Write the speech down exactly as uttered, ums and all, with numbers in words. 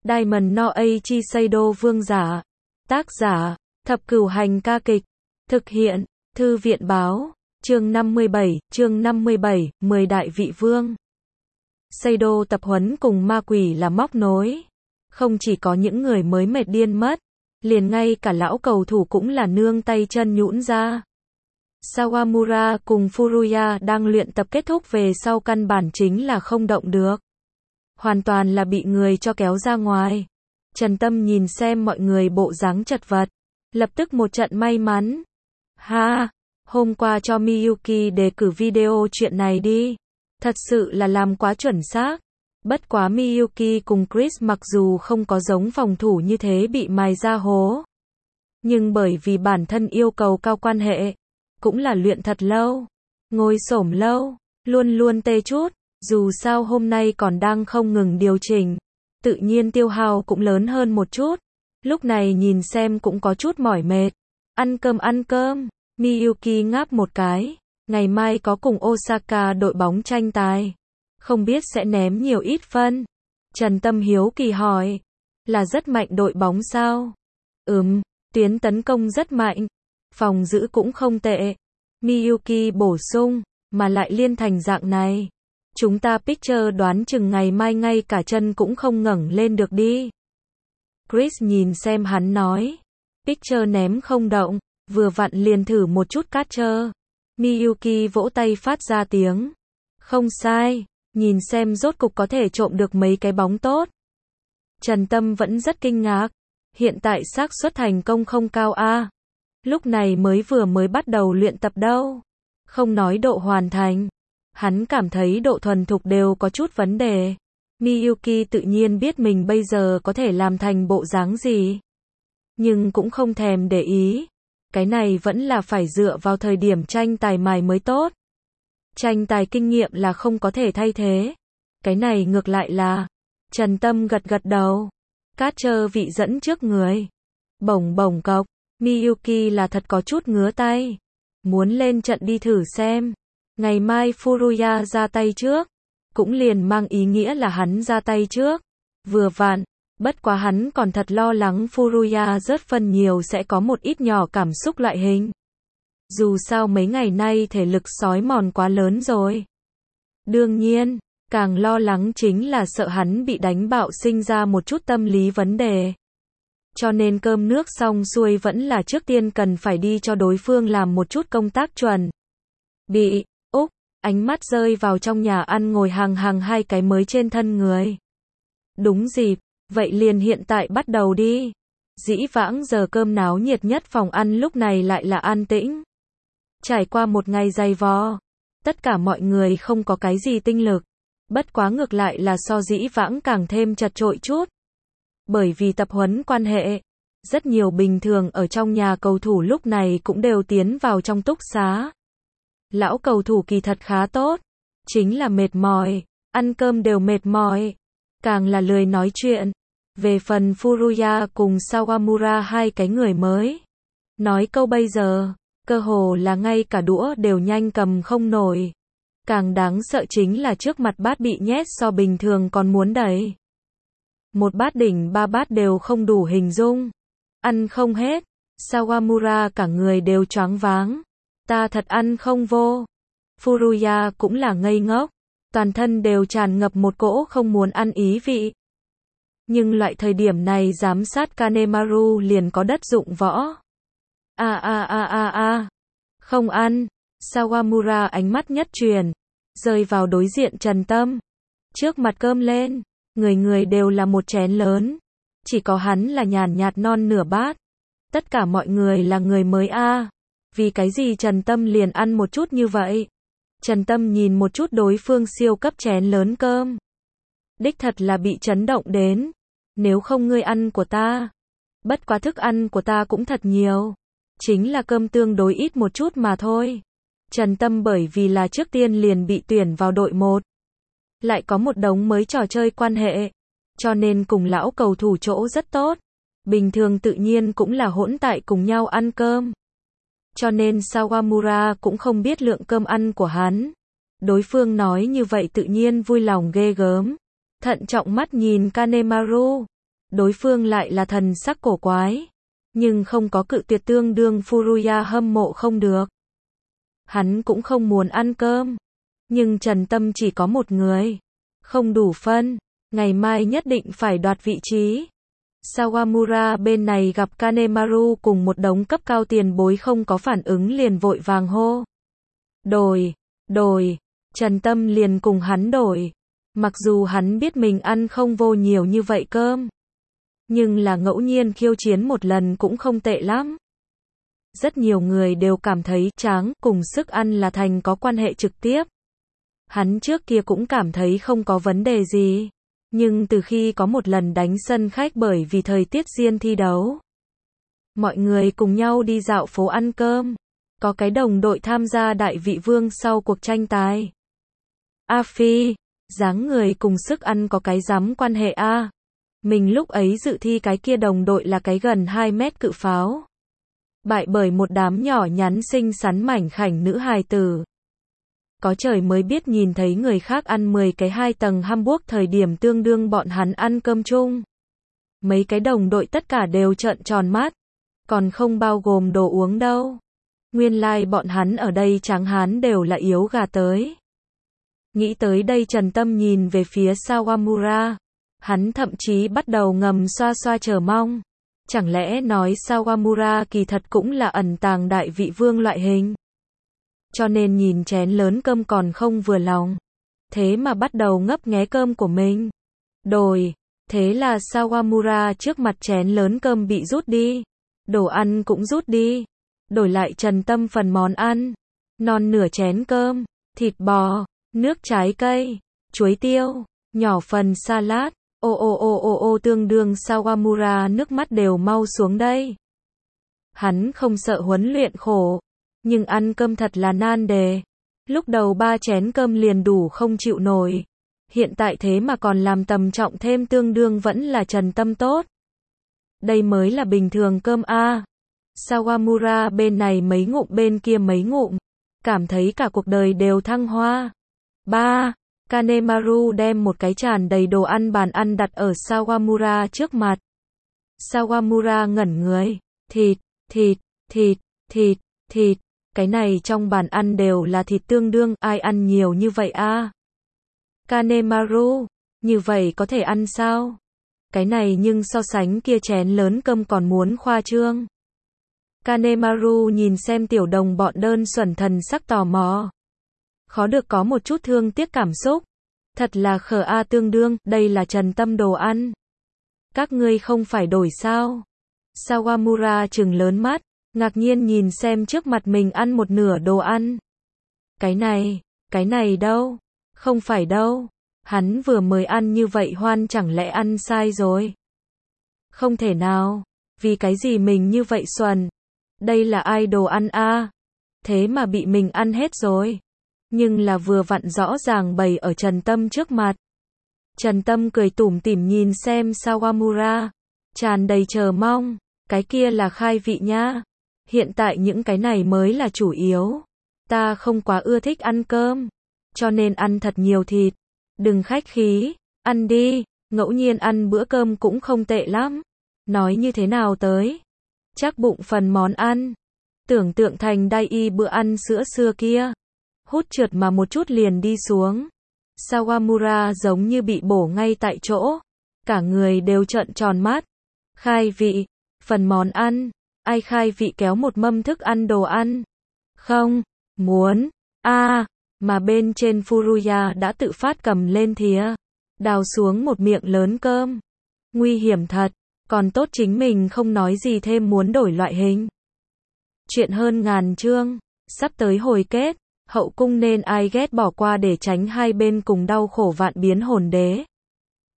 Diamond no Eiichi Seido vương giả. Tác giả, Thập Cửu Hành ca kịch. Thực hiện, Thư viện báo. Chương năm mươi bảy, chương năm mươi bảy, mười đại vị vương. Seido tập huấn cùng ma quỷ là móc nối. Không chỉ có những người mới mệt điên mất, liền ngay cả lão cầu thủ cũng là nương tay chân nhũn ra. Sawamura cùng Furuya đang luyện tập kết thúc về sau căn bản chính là không động được. Hoàn toàn là bị người cho kéo ra ngoài. Trần Tâm nhìn xem mọi người bộ dáng chật vật, lập tức một trận may mắn. Ha, hôm qua cho Miyuki đề cử video chuyện này đi. Thật sự là làm quá chuẩn xác. Bất quá Miyuki cùng Chris mặc dù không có giống phòng thủ như thế bị mài ra hố, nhưng bởi vì bản thân yêu cầu cao quan hệ, cũng là luyện thật lâu, ngồi xổm lâu, luôn luôn tê chút, dù sao hôm nay còn đang không ngừng điều chỉnh, tự nhiên tiêu hao cũng lớn hơn một chút, lúc này nhìn xem cũng có chút mỏi mệt. Ăn cơm ăn cơm, Miyuki ngáp một cái, ngày mai có cùng Osaka đội bóng tranh tài, không biết sẽ ném nhiều ít phân. Trần Tâm hiếu kỳ hỏi, là rất mạnh đội bóng sao? Ừm, tuyến tấn công rất mạnh, phòng giữ cũng không tệ. Miyuki bổ sung, mà lại liên thành dạng này, chúng ta Picture đoán chừng ngày mai ngay cả chân cũng không ngẩng lên được đi. Chris nhìn xem hắn nói, Picture ném không động, vừa vặn liền thử một chút Catcher. Miyuki vỗ tay phát ra tiếng, không sai, nhìn xem rốt cục có thể trộm được mấy cái bóng tốt. Trần Tâm vẫn rất kinh ngạc, hiện tại xác suất thành công không cao a. Lúc này mới vừa mới bắt đầu luyện tập đâu. Không nói độ hoàn thành, hắn cảm thấy độ thuần thục đều có chút vấn đề. Miyuki tự nhiên biết mình bây giờ có thể làm thành bộ dáng gì, nhưng cũng không thèm để ý. Cái này vẫn là phải dựa vào thời điểm tranh tài mài mới tốt. Tranh tài kinh nghiệm là không có thể thay thế. Cái này ngược lại là. Trần Tâm gật gật đầu. Catcher vị dẫn trước người. Bổng bổng cộc. Miyuki là thật có chút ngứa tay. Muốn lên trận đi thử xem. Ngày mai Furuya ra tay trước, cũng liền mang ý nghĩa là hắn ra tay trước. Vừa vặn, bất quá hắn còn thật lo lắng Furuya rớt phân nhiều sẽ có một ít nhỏ cảm xúc loại hình. Dù sao mấy ngày nay thể lực sói mòn quá lớn rồi. Đương nhiên, càng lo lắng chính là sợ hắn bị đánh bạo sinh ra một chút tâm lý vấn đề. Cho nên cơm nước xong xuôi vẫn là trước tiên cần phải đi cho đối phương làm một chút công tác chuẩn. Bị, Úc, ánh mắt rơi vào trong nhà ăn ngồi hàng hàng hai cái mới trên thân người. Đúng dịp, vậy liền hiện tại bắt đầu đi. Dĩ vãng giờ cơm náo nhiệt nhất phòng ăn lúc này lại là an tĩnh. Trải qua một ngày dày vò, tất cả mọi người không có cái gì tinh lực. Bất quá ngược lại là so dĩ vãng càng thêm chật chội chút. Bởi vì tập huấn quan hệ, rất nhiều bình thường ở trong nhà cầu thủ lúc này cũng đều tiến vào trong túc xá. Lão cầu thủ kỳ thật khá tốt, chính là mệt mỏi, ăn cơm đều mệt mỏi, càng là lười nói chuyện. Về phần Furuya cùng Sawamura hai cái người mới, nói câu bây giờ, cơ hồ là ngay cả đũa đều nhanh cầm không nổi. Càng đáng sợ chính là trước mặt bát bị nhét so bình thường còn muốn đẩy. Một bát đỉnh ba bát đều không đủ hình dung. Ăn không hết. Sawamura cả người đều choáng váng. Ta thật ăn không vô. Furuya cũng là ngây ngốc. Toàn thân đều tràn ngập một cỗ không muốn ăn ý vị. Nhưng loại thời điểm này giám sát Kanemaru liền có đất dụng võ. A a a a a. Không ăn. Sawamura ánh mắt nhất truyền, rơi vào đối diện Trần Tâm. Trước mặt cơm lên, người người đều là một chén lớn, chỉ có hắn là nhàn nhạt non nửa bát. Tất cả mọi người là người mới a. À. Vì cái gì Trần Tâm liền ăn một chút như vậy? Trần Tâm nhìn một chút đối phương siêu cấp chén lớn cơm. Đích thật là bị chấn động đến. Nếu không ngươi ăn của ta. Bất quá thức ăn của ta cũng thật nhiều. Chính là cơm tương đối ít một chút mà thôi. Trần Tâm bởi vì là trước tiên liền bị tuyển vào đội một. Lại có một đống mới trò chơi quan hệ. Cho nên cùng lão cầu thủ chỗ rất tốt. Bình thường tự nhiên cũng là hỗn tại cùng nhau ăn cơm. Cho nên Sawamura cũng không biết lượng cơm ăn của hắn. Đối phương nói như vậy tự nhiên vui lòng ghê gớm. Thận trọng mắt nhìn Kanemaru. đối phương lại là thần sắc cổ quái, nhưng không có cự tuyệt tương đương Furuya hâm mộ không được. Hắn cũng không muốn ăn cơm, nhưng Trần Tâm chỉ có một người, không đủ phân, ngày mai nhất định phải đoạt vị trí. Sawamura bên này gặp Kanemaru cùng một đống cấp cao tiền bối không có phản ứng liền vội vàng hô. Đổi, đổi, Trần Tâm liền cùng hắn đổi. Mặc dù hắn biết mình ăn không vô nhiều như vậy cơm, nhưng là ngẫu nhiên khiêu chiến một lần cũng không tệ lắm. Rất nhiều người đều cảm thấy tráng cùng sức ăn là thành có quan hệ trực tiếp. Hắn trước kia cũng cảm thấy không có vấn đề gì. Nhưng từ khi có một lần đánh sân khách bởi vì thời tiết riêng thi đấu, mọi người cùng nhau đi dạo phố ăn cơm, có cái đồng đội tham gia đại vị vương sau cuộc tranh tài. A Phi, dáng người cùng sức ăn có cái rắm quan hệ a. Mình lúc ấy dự thi cái kia đồng đội là cái gần hai mét cự pháo. Bại bởi một đám nhỏ nhắn xinh xắn mảnh khảnh nữ hài tử. Có trời mới biết nhìn thấy người khác ăn mười cái hai tầng hamburger thời điểm tương đương bọn hắn ăn cơm chung. Mấy cái đồng đội tất cả đều trợn tròn mắt, còn không bao gồm đồ uống đâu. Nguyên lai like bọn hắn ở đây tráng hán đều là yếu gà tới. Nghĩ tới đây Trần Tâm nhìn về phía Sawamura. Hắn thậm chí bắt đầu ngầm xoa xoa chờ mong. Chẳng lẽ nói Sawamura kỳ thật cũng là ẩn tàng đại vị vương loại hình. Cho nên nhìn chén lớn cơm còn không vừa lòng. Thế mà bắt đầu ngấp nghé cơm của mình. Đổi. Thế là Sawamura trước mặt chén lớn cơm bị rút đi. Đồ ăn cũng rút đi. Đổi lại Trần Tâm phần món ăn. Non nửa chén cơm, thịt bò, nước trái cây, chuối tiêu, nhỏ phần salad. Ô ô ô ô ô tương đương Sawamura nước mắt đều mau xuống đây. Hắn không sợ huấn luyện khổ, nhưng ăn cơm thật là nan đề. Lúc đầu ba chén cơm liền đủ không chịu nổi. Hiện tại thế mà còn làm tầm trọng thêm tương đương vẫn là Trần Tâm tốt. Đây mới là bình thường cơm a. Sawamura bên này mấy ngụm bên kia mấy ngụm. Cảm thấy cả cuộc đời đều thăng hoa. Ba. Kanemaru đem một cái tràn đầy đồ ăn bàn ăn đặt ở Sawamura trước mặt. Sawamura ngẩn người. Thịt, thịt, thịt, thịt, thịt. Cái này trong bàn ăn đều là thịt tương đương, ai ăn nhiều như vậy a? Kanemaru, như vậy có thể ăn sao? Cái này nhưng so sánh kia chén lớn cơm còn muốn khoa trương. Kanemaru nhìn xem tiểu đồng bọn đơn xuẩn thần sắc tò mò. Khó được có một chút thương tiếc cảm xúc. Thật là khờ a tương đương, đây là Trần Tâm đồ ăn. Các ngươi không phải đổi sao? Sawamura trừng lớn mắt, ngạc nhiên nhìn xem trước mặt mình ăn một nửa đồ ăn. Cái này, cái này đâu? Không phải đâu. Hắn vừa mới ăn như vậy hoan chẳng lẽ ăn sai rồi? Không thể nào. Vì cái gì mình như vậy xuẩn? Đây là ai đồ ăn a? Thế mà bị mình ăn hết rồi. Nhưng là vừa vặn rõ ràng bày ở Trần Tâm trước mặt. Trần Tâm cười tủm tỉm nhìn xem Sawamura, tràn đầy chờ mong, cái kia là khai vị nha. Hiện tại những cái này mới là chủ yếu. Ta không quá ưa thích ăn cơm, cho nên ăn thật nhiều thịt. Đừng khách khí, ăn đi, ngẫu nhiên ăn bữa cơm cũng không tệ lắm. Nói như thế nào tới? Chắc bụng phần món ăn. Tưởng tượng thành đai y bữa ăn sữa xưa kia. Hút trượt mà một chút liền đi xuống. Sawamura giống như bị bổ ngay tại chỗ. Cả người đều trợn tròn mắt. Khai vị. Phần món ăn. Ai khai vị kéo một mâm thức ăn đồ ăn? Không. Muốn. a à, mà bên trên Furuya đã tự phát cầm lên thìa. Đào xuống một miệng lớn cơm. Nguy hiểm thật. Còn tốt chính mình không nói gì thêm muốn đổi loại hình. Chuyện hơn ngàn chương. Sắp tới hồi kết. Hậu cung nên ai ghét bỏ qua để tránh hai bên cùng đau khổ vạn biến hồn đế.